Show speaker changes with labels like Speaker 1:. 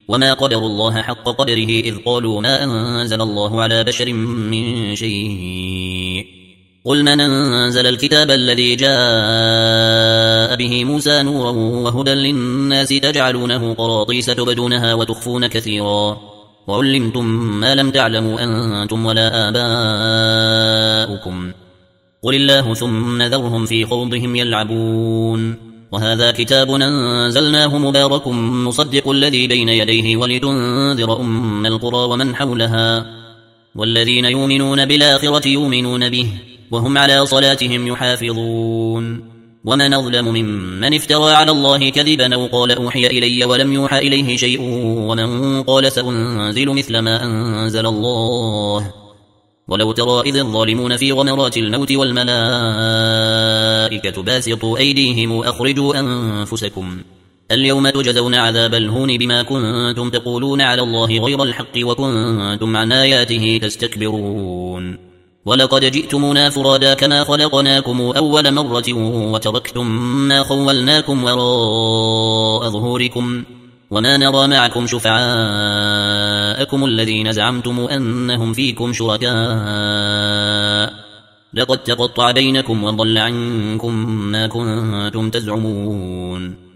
Speaker 1: وما قدروا الله حق قدره إذ قالوا ما أنزل الله على بشر من شيء قل من أنزل الكتاب الذي جاء به موسى نورا وهدى للناس تجعلونه قراطيس تبدونها وتخفون كثيرا وعلمتم ما لم تعلموا أنتم ولا آباؤكم قل الله ثم ذرهم في خوضهم يلعبون وهذا كتاب أنزلناه مبارك مصدق الذي بين يديه ولتنذر أم القرى ومن حولها والذين يؤمنون بالآخرة يؤمنون به وهم على صلاتهم يحافظون ومن أظلم ممن افترى على الله كذبا أو قال أوحي إلي ولم يوحى إليه شيء ومن قال سأنزل مثل ما أنزل الله ولو ترى إذ الظالمون في غمرات الموت والملائكة باسطوا أيديهم أخرجوا أنفسكم اليوم تجزون عذاب الهون بما كنتم تقولون على الله غير الحق وكنتم عن آياته تستكبرون ولقد جئتمونا فرادا كما خلقناكم أول مرة وتركتم ما خولناكم وراء ظهوركم وما نرى معكم شفعاءكم الذين زعمتم أنهم فيكم شركاء لقد تقطع بينكم وضل عنكم ما كنتم تزعمون